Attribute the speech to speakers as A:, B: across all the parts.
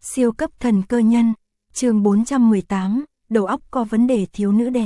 A: Siêu cấp thần cơ nhân, chương 418, đầu óc có vấn đề thiếu nữ đẹp.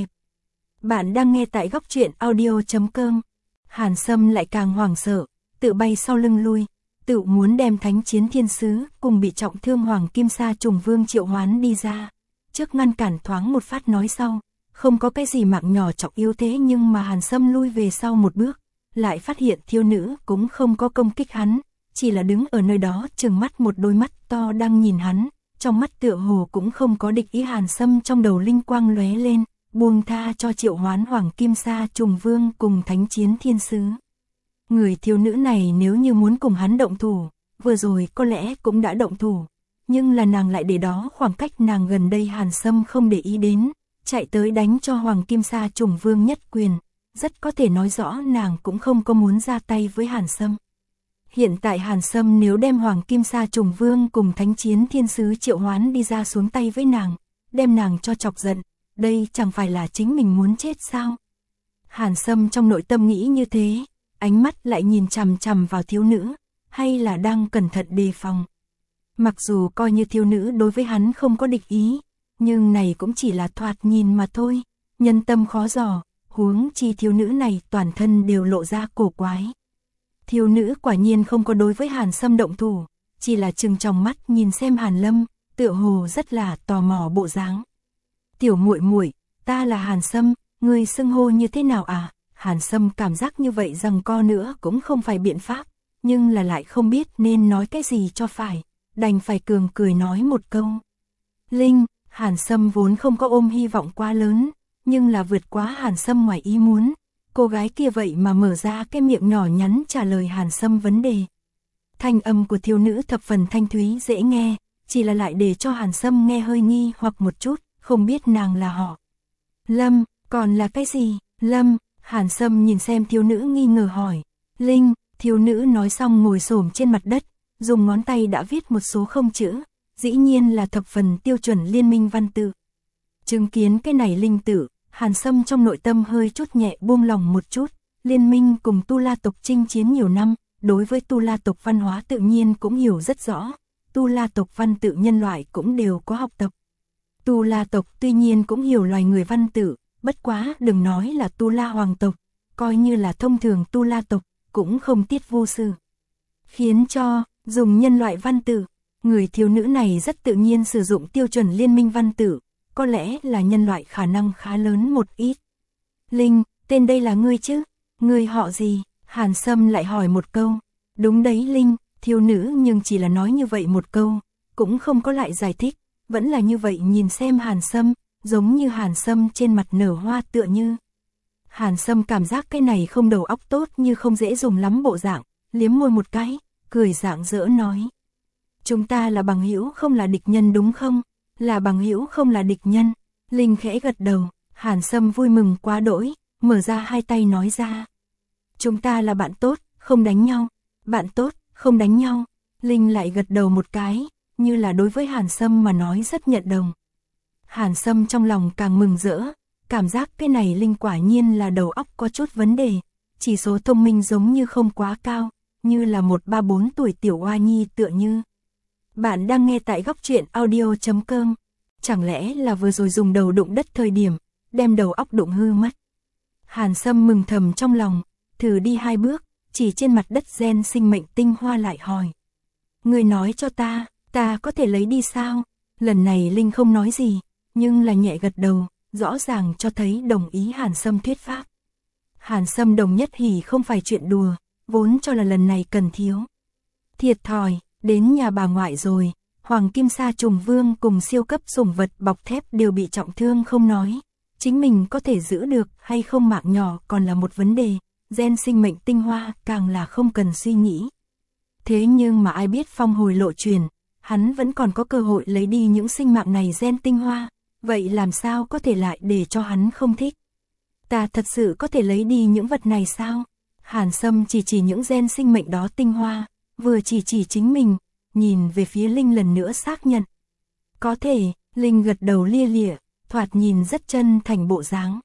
A: Bạn đang nghe tại góc truyện audio.com. Hàn Sâm lại càng hoảng sợ, tự bay sau lưng lui, tự muốn đem Thánh Chiến Thiên Sứ cùng bị trọng thương Hoàng Kim Sa Trùng Vương triệu hoán đi ra. Trước ngăn cản thoáng một phát nói sau, không có cái gì mạng nhỏ trọng yếu thế, nhưng mà Hàn Sâm lui về sau một bước, lại phát hiện thiếu nữ cũng không có công kích hắn, chỉ là đứng ở nơi đó trừng mắt một đôi mắt to đang nhìn hắn, trong mắt tựa hồ cũng không có địch ý. Hàn Sâm trong đầu linh quang lóe lên, buông tha cho triệu hoán Hoàng Kim Sa Trùng Vương cùng Thánh Chiến Thiên Sứ. Người thiếu nữ này nếu như muốn cùng hắn động thủ, vừa rồi có lẽ cũng đã động thủ, nhưng là nàng lại để đó khoảng cách nàng gần đây Hàn Sâm không để ý đến, chạy tới đánh cho Hoàng Kim Sa Trùng Vương nhất quyền, rất có thể nói rõ nàng cũng không có muốn ra tay với Hàn Sâm. Hiện tại Hàn Sâm nếu đem Hoàng Kim Sa Trùng Vương cùng Thánh Chiến Thiên Sứ triệu hoán đi ra xuống tay với nàng, đem nàng cho chọc giận, đây chẳng phải là chính mình muốn chết sao? Hàn Sâm trong nội tâm nghĩ như thế, ánh mắt lại nhìn chằm chằm vào thiếu nữ, hay là đang cẩn thận đề phòng. Mặc dù coi như thiếu nữ đối với hắn không có địch ý, nhưng này cũng chỉ là thoạt nhìn mà thôi, nhân tâm khó dò, huống chi thiếu nữ này toàn thân đều lộ ra cổ quái. Thiếu nữ quả nhiên không có đối với Hàn Sâm động thủ, chỉ là trừng trong mắt nhìn xem Hàn Lâm, tựa hồ rất là tò mò bộ dáng. Tiểu muội muội, ta là Hàn Sâm, ngươi xưng hô như thế nào à? Hàn Sâm cảm giác như vậy rằng co nữa cũng không phải biện pháp, nhưng là lại không biết nên nói cái gì cho phải, đành phải cường cười nói một câu. Linh. Hàn Sâm vốn không có ôm hy vọng quá lớn, nhưng là vượt quá Hàn Sâm ngoài ý muốn. Cô gái kia vậy mà mở ra cái miệng nhỏ nhắn trả lời Hàn Sâm vấn đề. Thanh âm của thiếu nữ thập phần thanh thúy dễ nghe, chỉ là lại để cho Hàn Sâm nghe hơi nghi hoặc một chút, không biết nàng là họ Lâm, còn là cái gì? Lâm. Hàn Sâm nhìn xem thiếu nữ nghi ngờ hỏi. Linh. Thiếu nữ nói xong ngồi xổm trên mặt đất, dùng ngón tay đã viết một số không chữ, dĩ nhiên là thập phần tiêu chuẩn liên minh văn tự. Chứng kiến cái này linh tự, Hàn Sâm trong nội tâm hơi chút nhẹ buông lòng một chút. Liên minh cùng Tu La tộc chinh chiến nhiều năm, đối với Tu La tộc văn hóa tự nhiên cũng hiểu rất rõ. Tu La tộc văn tự nhân loại cũng đều có học tập. Tu La tộc tuy nhiên cũng hiểu loài người văn tự, bất quá đừng nói là Tu La hoàng tộc, coi như là thông thường Tu La tộc, cũng không tiết vô sự. Khiến cho, dùng nhân loại văn tự, người thiếu nữ này rất tự nhiên sử dụng tiêu chuẩn liên minh văn tự, có lẽ là nhân loại khả năng khá lớn một ít. Linh, tên đây là ngươi chứ? Ngươi họ gì? Hàn Sâm lại hỏi một câu. Đúng đấy Linh, thiếu nữ nhưng chỉ là nói như vậy một câu, cũng không có lại giải thích, vẫn là như vậy nhìn xem Hàn Sâm, giống như Hàn Sâm trên mặt nở hoa tựa như. Hàn Sâm cảm giác cái này không đầu óc tốt như không dễ dùng lắm bộ dạng, liếm môi một cái, cười rạng rỡ nói. Chúng ta là bằng hữu không là địch nhân đúng không? Là bằng hữu không là địch nhân. Linh khẽ gật đầu, Hàn Sâm vui mừng quá đỗi, mở ra hai tay nói ra. Chúng ta là bạn tốt, không đánh nhau. Bạn tốt, không đánh nhau. Linh lại gật đầu một cái, như là đối với Hàn Sâm mà nói rất nhận đồng. Hàn Sâm trong lòng càng mừng rỡ, cảm giác cái này Linh quả nhiên là đầu óc có chút vấn đề, chỉ số thông minh giống như không quá cao, như là một 3-4 tuổi tiểu oa nhi tựa như. Bạn đang nghe tại góc truyện audio.com. Chẳng lẽ là vừa rồi dùng đầu đụng đất thời điểm, đem đầu óc đụng hư mất? Hàn Sâm mừng thầm trong lòng, thử đi 2 bước, chỉ trên mặt đất gen sinh mệnh tinh hoa lại hỏi. Người nói cho ta có thể lấy đi sao? Lần này Linh không nói gì, nhưng là nhẹ gật đầu, rõ ràng cho thấy đồng ý Hàn Sâm thuyết pháp. Hàn Sâm đồng nhất hỉ không phải chuyện đùa, vốn cho là lần này cần thiếu. Thiệt thòi. Đến nhà bà ngoại rồi, Hoàng Kim Sa Trùng Vương cùng siêu cấp sủng vật bọc thép đều bị trọng thương không nói. Chính mình có thể giữ được hay không mạng nhỏ còn là một vấn đề, gen sinh mệnh tinh hoa càng là không cần suy nghĩ. Thế nhưng mà ai biết phong hồi lộ truyền, hắn vẫn còn có cơ hội lấy đi những sinh mạng này gen tinh hoa, vậy làm sao có thể lại để cho hắn không thích? Ta thật sự có thể lấy đi những vật này sao? Hàn Sâm chỉ những gen sinh mệnh đó tinh hoa. Vừa chỉ chính mình, nhìn về phía Linh lần nữa xác nhận. Có thể, Linh gật đầu lia lịa, thoạt nhìn rất chân thành bộ dáng.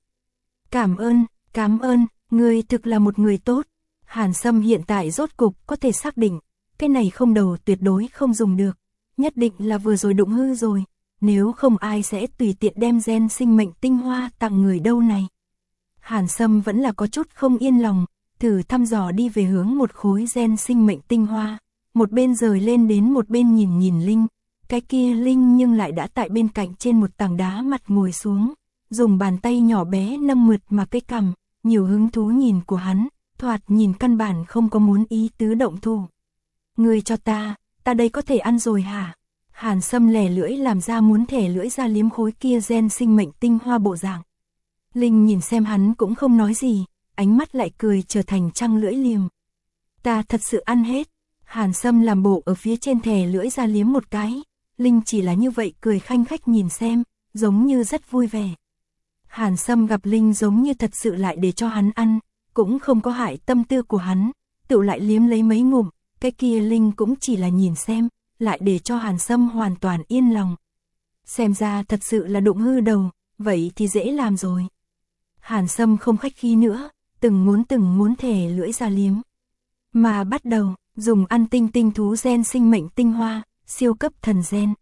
A: Cảm ơn, ngươi thực là một người tốt. Hàn Sâm hiện tại rốt cục có thể xác định, cái này không đầu tuyệt đối không dùng được. nhất định là vừa rồi đụng hư rồi, nếu không ai sẽ tùy tiện đem gen sinh mệnh tinh hoa tặng người đâu này. Hàn Sâm vẫn là có chút không yên lòng, thử thăm dò đi về hướng một khối gen sinh mệnh tinh hoa, một bên rời lên đến một bên nhìn Linh, cái kia Linh nhưng lại đã tại bên cạnh trên một tảng đá mặt ngồi xuống, dùng bàn tay nhỏ bé nâng mượt mà cái cằm, nhiều hứng thú nhìn của hắn, thoạt nhìn căn bản không có muốn ý tứ động thủ. Ngươi cho ta đây có thể ăn rồi hả? Hàn Sâm lè lưỡi làm ra muốn thẻ lưỡi ra liếm khối kia gen sinh mệnh tinh hoa bộ dạng. Linh nhìn xem hắn cũng không nói gì, ánh mắt lại cười trở thành trăng lưỡi liềm. Ta thật sự ăn hết. Hàn Sâm làm bộ ở phía trên thẻ lưỡi ra liếm một cái, Linh chỉ là như vậy cười khanh khách nhìn xem, giống như rất vui vẻ. Hàn Sâm gặp Linh giống như thật sự lại để cho hắn ăn, cũng không có hại tâm tư của hắn, tự lại liếm lấy mấy ngụm, cái kia Linh cũng chỉ là nhìn xem, lại để cho Hàn Sâm hoàn toàn yên lòng. Xem ra thật sự là đụng hư đầu, vậy thì dễ làm rồi. Hàn Sâm không khách khí nữa, từng muốn thẻ lưỡi ra liếm. Mà bắt đầu, dùng ăn tinh thú gen sinh mệnh tinh hoa, siêu cấp thần gen.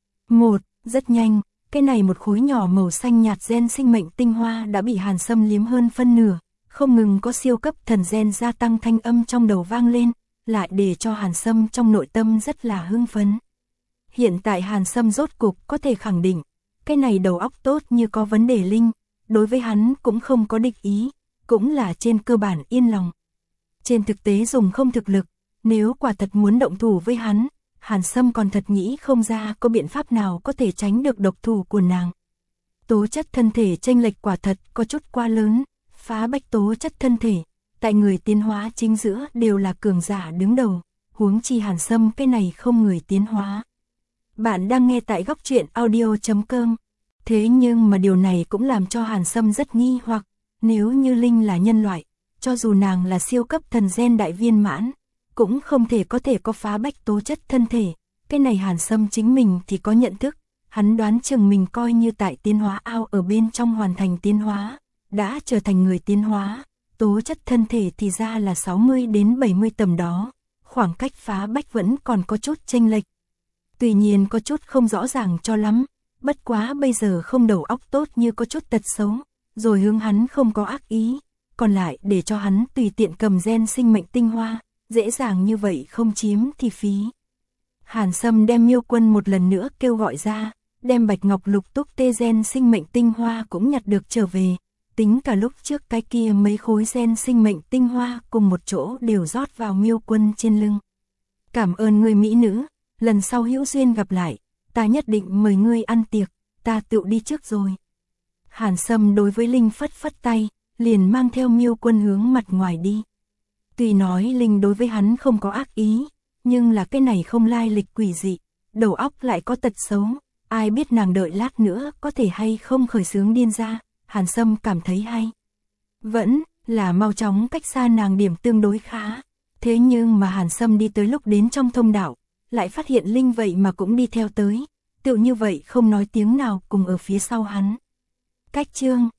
A: Rất nhanh, cái này một khối nhỏ màu xanh nhạt gen sinh mệnh tinh hoa đã bị Hàn Sâm liếm hơn phân nửa, không ngừng có siêu cấp thần gen gia tăng thanh âm trong đầu vang lên, lại để cho Hàn Sâm trong nội tâm rất là hưng phấn. Hiện tại Hàn Sâm rốt cục có thể khẳng định, cái này đầu óc tốt như có vấn đề Linh, đối với hắn cũng không có địch ý, cũng là trên cơ bản yên lòng. Trên thực tế dùng không thực lực, nếu quả thật muốn động thủ với hắn, Hàn Sâm còn thật nghĩ không ra có biện pháp nào có thể tránh được độc thủ của nàng. Tố chất thân thể chênh lệch quả thật có chút quá lớn, phá bách tố chất thân thể, tại người tiến hóa chính giữa đều là cường giả đứng đầu, huống chi Hàn Sâm cái này không người tiến hóa. Bạn đang nghe tại góc truyện audio.com. Thế nhưng mà điều này cũng làm cho Hàn Sâm rất nghi hoặc, nếu như Linh là nhân loại, cho dù nàng là siêu cấp thần gen đại viên mãn, cũng không thể có phá bách tố chất thân thể, cái này Hàn Sâm chính mình thì có nhận thức, hắn đoán chừng mình coi như tại tiến hóa ao ở bên trong hoàn thành tiến hóa, đã trở thành người tiến hóa, tố chất thân thể thì ra là 60 đến 70 tầm đó, khoảng cách phá bách vẫn còn có chút chênh lệch. Tuy nhiên có chút không rõ ràng cho lắm, bất quá bây giờ không đầu óc tốt như có chút tật xấu, rồi hướng hắn không có ác ý, còn lại để cho hắn tùy tiện cầm gen sinh mệnh tinh hoa, dễ dàng như vậy không chiếm thì phí. Hàn Sâm đem Miêu Quân một lần nữa kêu gọi ra, đem bạch ngọc lục túc tê gen sinh mệnh tinh hoa cũng nhặt được trở về, tính cả lúc trước cái kia mấy khối gen sinh mệnh tinh hoa cùng một chỗ đều rót vào Miêu Quân trên lưng. Cảm ơn người mỹ nữ, lần sau hữu duyên gặp lại, ta nhất định mời ngươi ăn tiệc, ta tự đi trước rồi. Hàn Sâm đối với Linh phất phất tay, liền mang theo Miêu Quân hướng mặt ngoài đi. Tuy nói Linh đối với hắn không có ác ý, nhưng là cái này không lai lịch quỷ dị, đầu óc lại có tật xấu, ai biết nàng đợi lát nữa có thể hay không khởi xướng điên ra, Hàn Sâm cảm thấy hay. Vẫn là mau chóng cách xa nàng điểm tương đối khá, thế nhưng mà Hàn Sâm đi tới lúc đến trong thông đạo, lại phát hiện Linh vậy mà cũng đi theo tới, tựu như vậy không nói tiếng nào cùng ở phía sau hắn. Cách chương